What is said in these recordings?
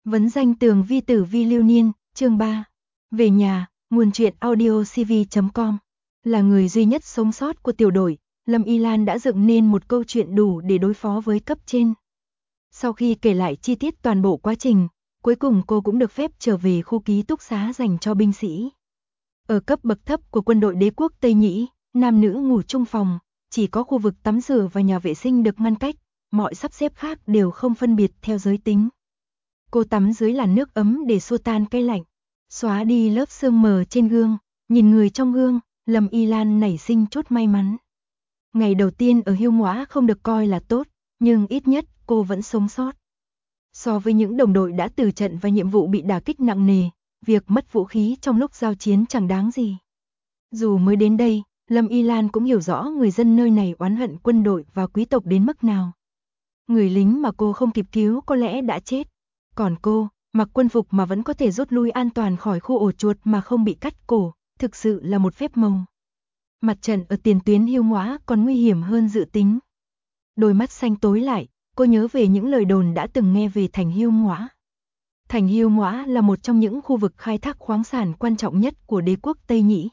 Vấn danh tường vi tử vi lưu niên, chương 3. Về nhà, nguồn truyện audio cv.com. Là người duy nhất sống sót của tiểu đội, Lâm Y Lan đã dựng nên một câu chuyện đủ để đối phó với cấp trên. Sau khi kể lại chi tiết toàn bộ quá trình, cuối cùng cô cũng được phép trở về khu ký túc xá dành cho binh sĩ. Ở cấp bậc thấp của quân đội đế quốc Tây Nhĩ, nam nữ ngủ chung phòng, chỉ có khu vực tắm rửa và nhà vệ sinh được ngăn cách, mọi sắp xếp khác đều không phân biệt theo giới tính. Cô tắm dưới làn nước ấm để xua tan cái lạnh, xóa đi lớp sương mờ trên gương, nhìn người trong gương, Lâm Y Lan nảy sinh chút may mắn. Ngày đầu tiên ở Hiêu Ngõa không được coi là tốt, nhưng ít nhất cô vẫn sống sót. So với những đồng đội đã từ trận và nhiệm vụ bị đả kích nặng nề, việc mất vũ khí trong lúc giao chiến chẳng đáng gì. Dù mới đến đây, Lâm Y Lan cũng hiểu rõ người dân nơi này oán hận quân đội và quý tộc đến mức nào. Người lính mà cô không kịp cứu có lẽ đã chết. Còn cô, mặc quân phục mà vẫn có thể rút lui an toàn khỏi khu ổ chuột mà không bị cắt cổ, thực sự là một phép màu. Mặt trận ở tiền tuyến Hiêu Ngõa còn nguy hiểm hơn dự tính. Đôi mắt xanh tối lại, cô nhớ về những lời đồn đã từng nghe về thành Hiêu Ngõa. Thành Hiêu Ngõa là một trong những khu vực khai thác khoáng sản quan trọng nhất của đế quốc Tây Nhĩ.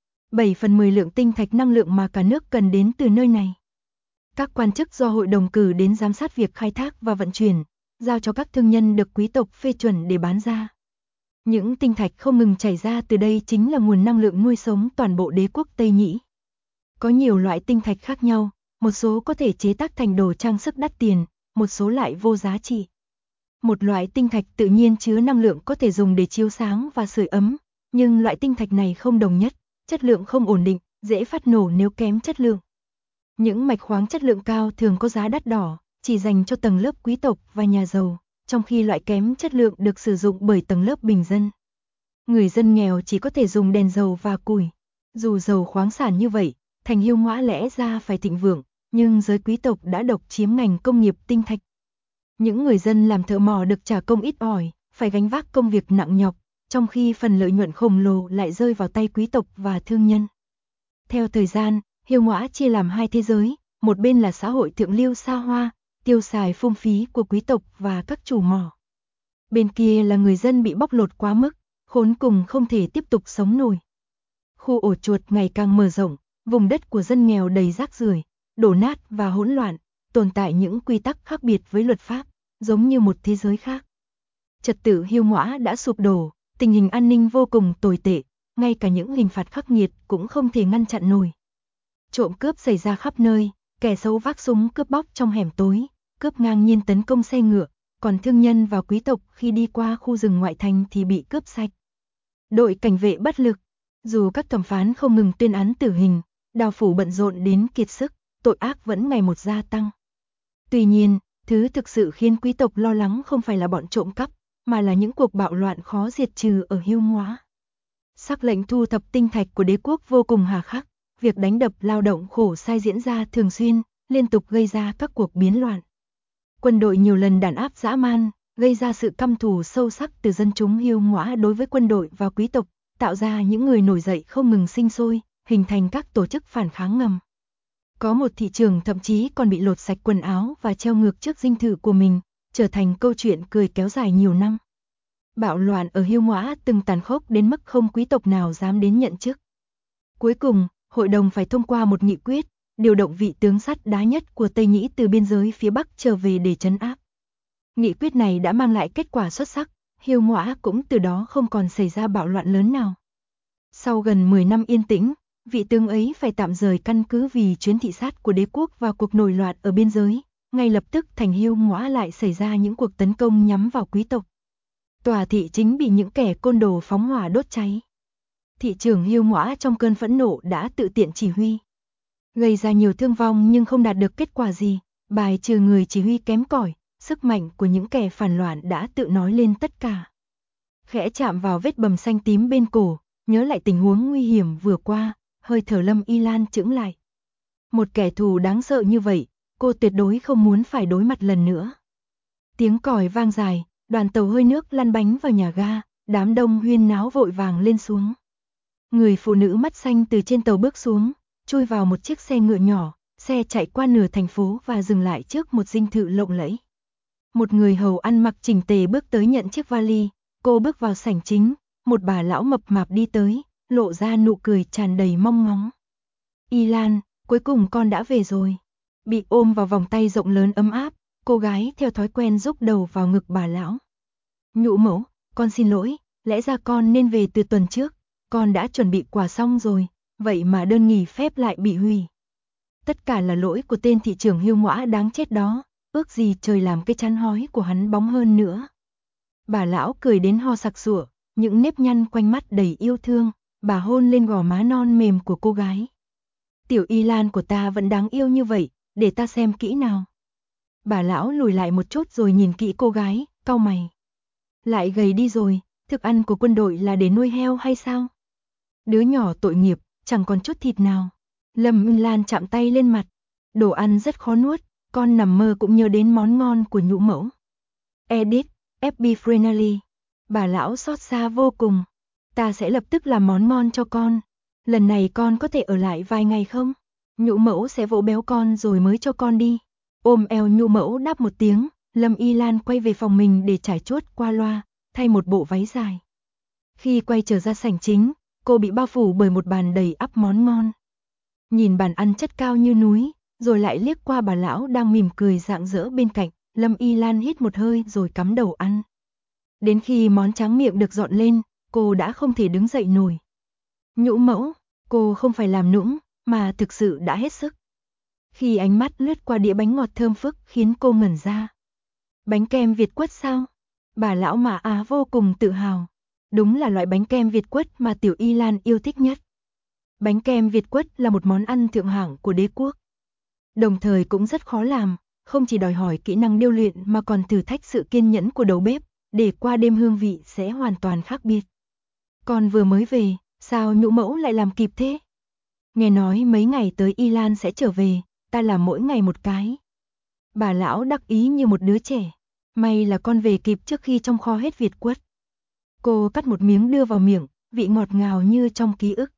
7/10 lượng tinh thạch năng lượng mà cả nước cần đến từ nơi này. Các quan chức do hội đồng cử đến giám sát việc khai thác và vận chuyển, giao cho các thương nhân được quý tộc phê chuẩn để bán ra. Những tinh thạch không ngừng chảy ra từ đây chính là nguồn năng lượng nuôi sống toàn bộ đế quốc Tây Nhĩ. Có nhiều loại tinh thạch khác nhau, một số có thể chế tác thành đồ trang sức đắt tiền, một số lại vô giá trị. Một loại tinh thạch tự nhiên chứa năng lượng có thể dùng để chiếu sáng và sưởi ấm, nhưng loại tinh thạch này không đồng nhất, chất lượng không ổn định, dễ phát nổ nếu kém chất lượng. Những mạch khoáng chất lượng cao thường có giá đắt đỏ, chỉ dành cho tầng lớp quý tộc và nhà giàu, trong khi loại kém chất lượng được sử dụng bởi tầng lớp bình dân. Người dân nghèo chỉ có thể dùng đèn dầu và củi. Dù giàu khoáng sản như vậy, thành Hiêu Ngõa lẽ ra phải thịnh vượng, nhưng giới quý tộc đã độc chiếm ngành công nghiệp tinh thạch. Những người dân làm thợ mỏ được trả công ít ỏi, phải gánh vác công việc nặng nhọc, trong khi phần lợi nhuận khổng lồ lại rơi vào tay quý tộc và thương nhân. Theo thời gian, Hiêu Ngõa chia làm hai thế giới, một bên là xã hội thượng lưu xa hoa, tiêu xài phung phí của quý tộc và các chủ mỏ. Bên kia là người dân bị bóc lột quá mức, khốn cùng không thể tiếp tục sống nổi. Khu ổ chuột ngày càng mở rộng, vùng đất của dân nghèo đầy rác rưởi, đổ nát và hỗn loạn, tồn tại những quy tắc khác biệt với luật pháp, giống như một thế giới khác. Trật tự Hiêu Ngõa đã sụp đổ, tình hình an ninh vô cùng tồi tệ, ngay cả những hình phạt khắc nghiệt cũng không thể ngăn chặn nổi. Trộm cướp xảy ra khắp nơi, kẻ xấu vác súng cướp bóc trong hẻm tối, cướp ngang nhiên tấn công xe ngựa, còn thương nhân và quý tộc khi đi qua khu rừng ngoại thành thì bị cướp sạch. Đội cảnh vệ bất lực, dù các thẩm phán không ngừng tuyên án tử hình, đao phủ bận rộn đến kiệt sức, tội ác vẫn ngày một gia tăng. Tuy nhiên, thứ thực sự khiến quý tộc lo lắng không phải là bọn trộm cắp, mà là những cuộc bạo loạn khó diệt trừ ở Hiêu Ngõa. Sắc lệnh thu thập tinh thạch của đế quốc vô cùng hà khắc, việc đánh đập lao động khổ sai diễn ra thường xuyên, liên tục gây ra các cuộc biến loạn. Quân đội nhiều lần đàn áp dã man, gây ra sự căm thù sâu sắc từ dân chúng Hiêu Ngõa đối với quân đội và quý tộc, tạo ra những người nổi dậy không ngừng sinh sôi, hình thành các tổ chức phản kháng ngầm. Có một thị trưởng thậm chí còn bị lột sạch quần áo và treo ngược trước dinh thự của mình, trở thành câu chuyện cười kéo dài nhiều năm. Bạo loạn ở Hiêu Ngõa từng tàn khốc đến mức không quý tộc nào dám đến nhận chức. Cuối cùng, hội đồng phải thông qua một nghị quyết, điều động vị tướng sắt đá nhất của Tây Nhĩ từ biên giới phía Bắc trở về để trấn áp. Nghị quyết này đã mang lại kết quả xuất sắc, Hiêu Ngõa cũng từ đó không còn xảy ra bạo loạn lớn nào. Sau gần 10 năm yên tĩnh, vị tướng ấy phải tạm rời căn cứ vì chuyến thị sát của đế quốc và cuộc nổi loạn ở biên giới. Ngay lập tức thành Hiêu Ngõa lại xảy ra những cuộc tấn công nhắm vào quý tộc. Tòa thị chính bị những kẻ côn đồ phóng hỏa đốt cháy. Thị trưởng Hiêu Ngõa trong cơn phẫn nộ đã tự tiện chỉ huy. Gây ra nhiều thương vong nhưng không đạt được kết quả gì, bài trừ người chỉ huy kém cỏi, sức mạnh của những kẻ phản loạn đã tự nói lên tất cả. Khẽ chạm vào vết bầm xanh tím bên cổ, nhớ lại tình huống nguy hiểm vừa qua, hơi thở Lâm Y Lan chững lại. Một kẻ thù đáng sợ như vậy, cô tuyệt đối không muốn phải đối mặt lần nữa. Tiếng còi vang dài, đoàn tàu hơi nước lăn bánh vào nhà ga, đám đông huyên náo vội vàng lên xuống. Người phụ nữ mắt xanh từ trên tàu bước xuống, chui vào một chiếc xe ngựa nhỏ, xe chạy qua nửa thành phố và dừng lại trước một dinh thự lộng lẫy. Một người hầu ăn mặc chỉnh tề bước tới nhận chiếc vali, cô bước vào sảnh chính, một bà lão mập mạp đi tới, lộ ra nụ cười tràn đầy mong ngóng. Y Lan, cuối cùng con đã về rồi. Bị ôm vào vòng tay rộng lớn ấm áp, cô gái theo thói quen rúc đầu vào ngực bà lão. Nhũ mẫu, con xin lỗi, lẽ ra con nên về từ tuần trước, con đã chuẩn bị quà xong rồi, vậy mà đơn nghỉ phép lại bị hủy. Tất cả là lỗi của tên thị trưởng hiu ngoã đáng chết đó, ước gì trời làm cái chán hói của hắn bóng hơn nữa. Bà lão cười đến ho sặc sụa, những nếp nhăn quanh mắt đầy yêu thương, bà hôn lên gò má non mềm của cô gái. Tiểu Y Lan của ta vẫn đáng yêu như vậy, để ta xem kỹ nào. Bà lão lùi lại một chút rồi nhìn kỹ cô gái, cau mày. Lại gầy đi rồi, thức ăn của quân đội là để nuôi heo hay sao? Đứa nhỏ tội nghiệp, chẳng còn chút thịt nào. Lâm Y Lan chạm tay lên mặt. Đồ ăn rất khó nuốt, con nằm mơ cũng nhớ đến món ngon của nhũ mẫu. Edit, FB Friendly. Bà lão xót xa vô cùng. Ta sẽ lập tức làm món ngon cho con. Lần này con có thể ở lại vài ngày không? Nhũ mẫu sẽ vỗ béo con rồi mới cho con đi. Ôm eo nhũ mẫu đáp một tiếng, Lâm Y Lan quay về phòng mình để trải chuốt qua loa, thay một bộ váy dài. Khi quay trở ra sảnh chính, cô bị bao phủ bởi một bàn đầy ắp món ngon. Nhìn bàn ăn chất cao như núi, rồi lại liếc qua bà lão đang mỉm cười rạng rỡ bên cạnh, Lâm Y Lan hít một hơi rồi cắm đầu ăn. Đến khi món tráng miệng được dọn lên, cô đã không thể đứng dậy nổi. Nhũ mẫu, cô không phải làm nũng, mà thực sự đã hết sức. Khi ánh mắt lướt qua đĩa bánh ngọt thơm phức khiến cô ngẩn ra. Bánh kem Việt Quất sao? Bà lão mà vô cùng tự hào. Đúng là loại bánh kem Việt Quất mà Tiểu Y Lan yêu thích nhất. Bánh kem Việt Quất là một món ăn thượng hạng của đế quốc. Đồng thời cũng rất khó làm, không chỉ đòi hỏi kỹ năng điêu luyện mà còn thử thách sự kiên nhẫn của đầu bếp, để qua đêm hương vị sẽ hoàn toàn khác biệt. Con vừa mới về, sao nhũ mẫu lại làm kịp thế? Nghe nói mấy ngày tới Y Lan sẽ trở về, ta làm mỗi ngày một cái. Bà lão đắc ý như một đứa trẻ. May là con về kịp trước khi trong kho hết Việt Quất. Cô cắt một miếng đưa vào miệng, vị ngọt ngào như trong ký ức.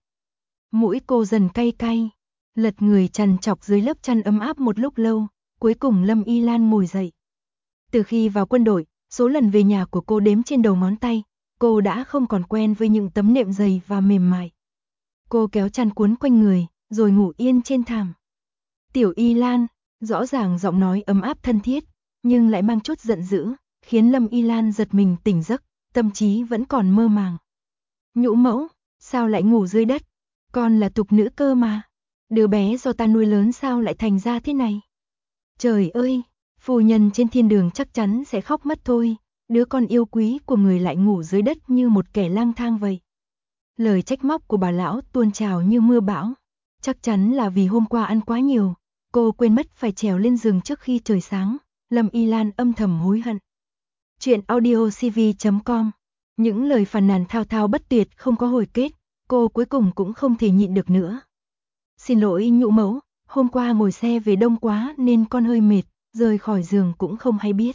Mũi cô dần cay cay, lật người trằn trọc dưới lớp chăn ấm áp một lúc lâu, cuối cùng Lâm Y Lan ngồi dậy. Từ khi vào quân đội, số lần về nhà của cô đếm trên đầu ngón tay, cô đã không còn quen với những tấm nệm dày và mềm mại. Cô kéo chăn cuốn quanh người, rồi ngủ yên trên thảm. Tiểu Y Lan, rõ ràng giọng nói ấm áp thân thiết, nhưng lại mang chút giận dữ, khiến Lâm Y Lan giật mình tỉnh giấc, tâm trí vẫn còn mơ màng. Nhũ mẫu, sao lại ngủ dưới đất? Con là tục nữ cơ mà. Đứa bé do ta nuôi lớn sao lại thành ra thế này? Trời ơi, phu nhân trên thiên đường chắc chắn sẽ khóc mất thôi, đứa con yêu quý của người lại ngủ dưới đất như một kẻ lang thang vậy. Lời trách móc của bà lão tuôn trào như mưa bão. Chắc chắn là vì hôm qua ăn quá nhiều, cô quên mất phải trèo lên giường trước khi trời sáng. Lâm Y Lan âm thầm hối hận. Chuyện audiocv.com. Những lời phàn nàn thao thao bất tuyệt không có hồi kết, cô cuối cùng cũng không thể nhịn được nữa. Xin lỗi nhũ mẫu, hôm qua ngồi xe về đông quá nên con hơi mệt, rời khỏi giường cũng không hay biết.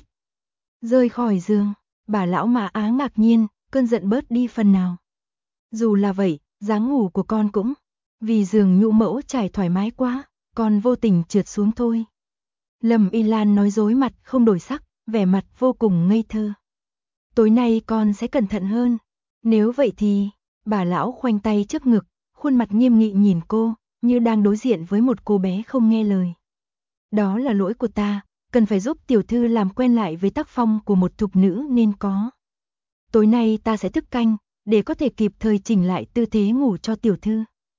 Rời khỏi giường, bà lão mà ngạc nhiên, cơn giận bớt đi phần nào. Dù là vậy, dáng ngủ của con cũng, vì giường nhũ mẫu trải thoải mái quá, con vô tình trượt xuống thôi. Lâm Y Lan nói dối mặt không đổi sắc, vẻ mặt vô cùng ngây thơ. Tối nay con sẽ cẩn thận hơn. Nếu vậy thì, bà lão khoanh tay trước ngực, khuôn mặt nghiêm nghị nhìn cô, như đang đối diện với một cô bé không nghe lời. Đó là lỗi của ta, cần phải giúp tiểu thư làm quen lại với tác phong của một thục nữ nên có. Tối nay ta sẽ thức canh, để có thể kịp thời chỉnh lại tư thế ngủ cho tiểu thư.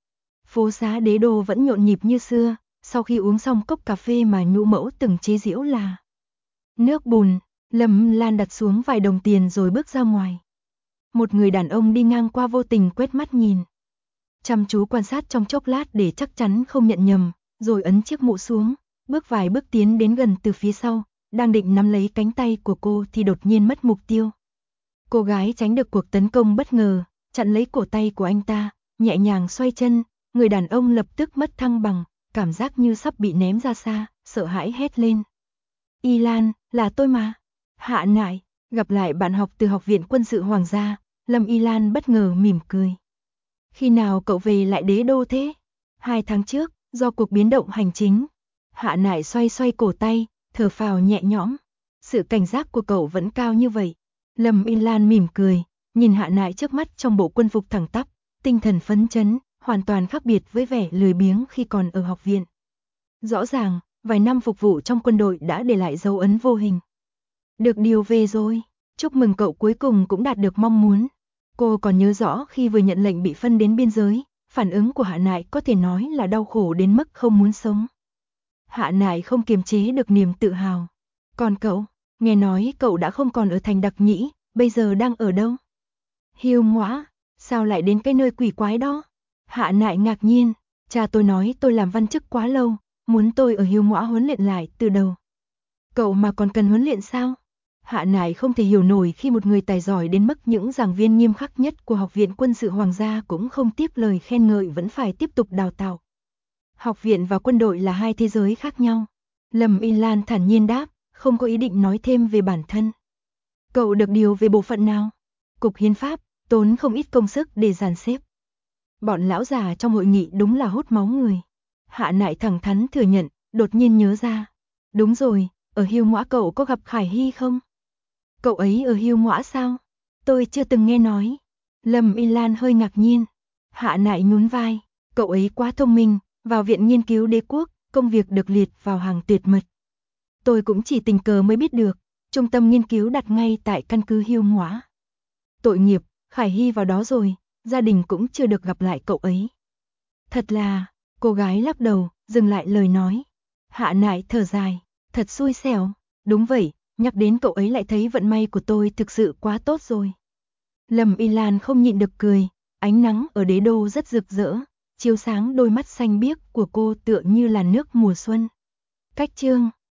Phố xá Đế Đô vẫn nhộn nhịp như xưa, sau khi uống xong cốc cà phê mà nhũ mẫu từng chế giễu là nước bùn, Lâm Lan đặt xuống vài đồng tiền rồi bước ra ngoài. Một người đàn ông đi ngang qua vô tình quét mắt nhìn. Chăm chú quan sát trong chốc lát để chắc chắn không nhận nhầm, rồi ấn chiếc mũ xuống, bước vài bước tiến đến gần từ phía sau, đang định nắm lấy cánh tay của cô thì đột nhiên mất mục tiêu. Cô gái tránh được cuộc tấn công bất ngờ, chặn lấy cổ tay của anh ta, nhẹ nhàng xoay chân, người đàn ông lập tức mất thăng bằng, cảm giác như sắp bị ném ra xa, sợ hãi hét lên. Y Lan, là tôi mà. Hạ Nại, gặp lại bạn học từ Học viện Quân sự Hoàng gia, Lâm Y Lan bất ngờ mỉm cười. Khi nào cậu về lại Đế Đô thế? 2 tháng trước, do cuộc biến động hành chính. Hạ Nại xoay xoay cổ tay, thở phào nhẹ nhõm. Sự cảnh giác của cậu vẫn cao như vậy. Lâm Y Lan mỉm cười, nhìn Hạ Nại trước mắt trong bộ quân phục thẳng tắp, tinh thần phấn chấn, hoàn toàn khác biệt với vẻ lười biếng khi còn ở học viện. Rõ ràng, vài năm phục vụ trong quân đội đã để lại dấu ấn vô hình. Được điều về rồi, chúc mừng cậu cuối cùng cũng đạt được mong muốn. Cô còn nhớ rõ khi vừa nhận lệnh bị phân đến biên giới, phản ứng của Hạ Nại có thể nói là đau khổ đến mức không muốn sống. Hạ Nại không kiềm chế được niềm tự hào. Còn cậu, nghe nói cậu đã không còn ở thành Đặc Nhĩ, bây giờ đang ở đâu? Hiêu Ngõa, sao lại đến cái nơi quỷ quái đó? Hạ Nại ngạc nhiên, cha tôi nói tôi làm văn chức quá lâu, muốn tôi ở Hiêu Ngõa huấn luyện lại từ đầu. Cậu mà còn cần huấn luyện sao? Hạ Nại không thể hiểu nổi khi một người tài giỏi đến mức những giảng viên nghiêm khắc nhất của Học viện Quân sự Hoàng gia cũng không tiếp lời khen ngợi vẫn phải tiếp tục đào tạo. Học viện và quân đội là hai thế giới khác nhau. Lâm Y Lan thản nhiên đáp, không có ý định nói thêm về bản thân. Cậu được điều về bộ phận nào? Cục Hiến pháp, tốn không ít công sức để dàn xếp. Bọn lão già trong hội nghị đúng là hút máu người. Hạ Nại thẳng thắn thừa nhận, đột nhiên nhớ ra. Đúng rồi, ở Hiêu Ngõa cậu có gặp Khải Hy không? Cậu ấy ở Hiêu Ngõa sao? Tôi chưa từng nghe nói. Lâm Y Lan hơi ngạc nhiên. Hạ Nại nhún vai, cậu ấy quá thông minh, vào viện nghiên cứu đế quốc, công việc được liệt vào hàng tuyệt mật. Tôi cũng chỉ tình cờ mới biết được, trung tâm nghiên cứu đặt ngay tại căn cứ Hiêu Ngõa. Tội nghiệp, Khải Hy vào đó rồi, gia đình cũng chưa được gặp lại cậu ấy. Thật là, cô gái lắc đầu, dừng lại lời nói. Hạ Nại thở dài, thật xui xẻo, đúng vậy, nhắc đến cậu ấy lại thấy vận may của tôi thực sự quá tốt rồi. Lâm Y Lan không nhịn được cười, ánh nắng ở đế đô rất rực rỡ, chiếu sáng đôi mắt xanh biếc của cô tựa như là nước mùa xuân. Cách chương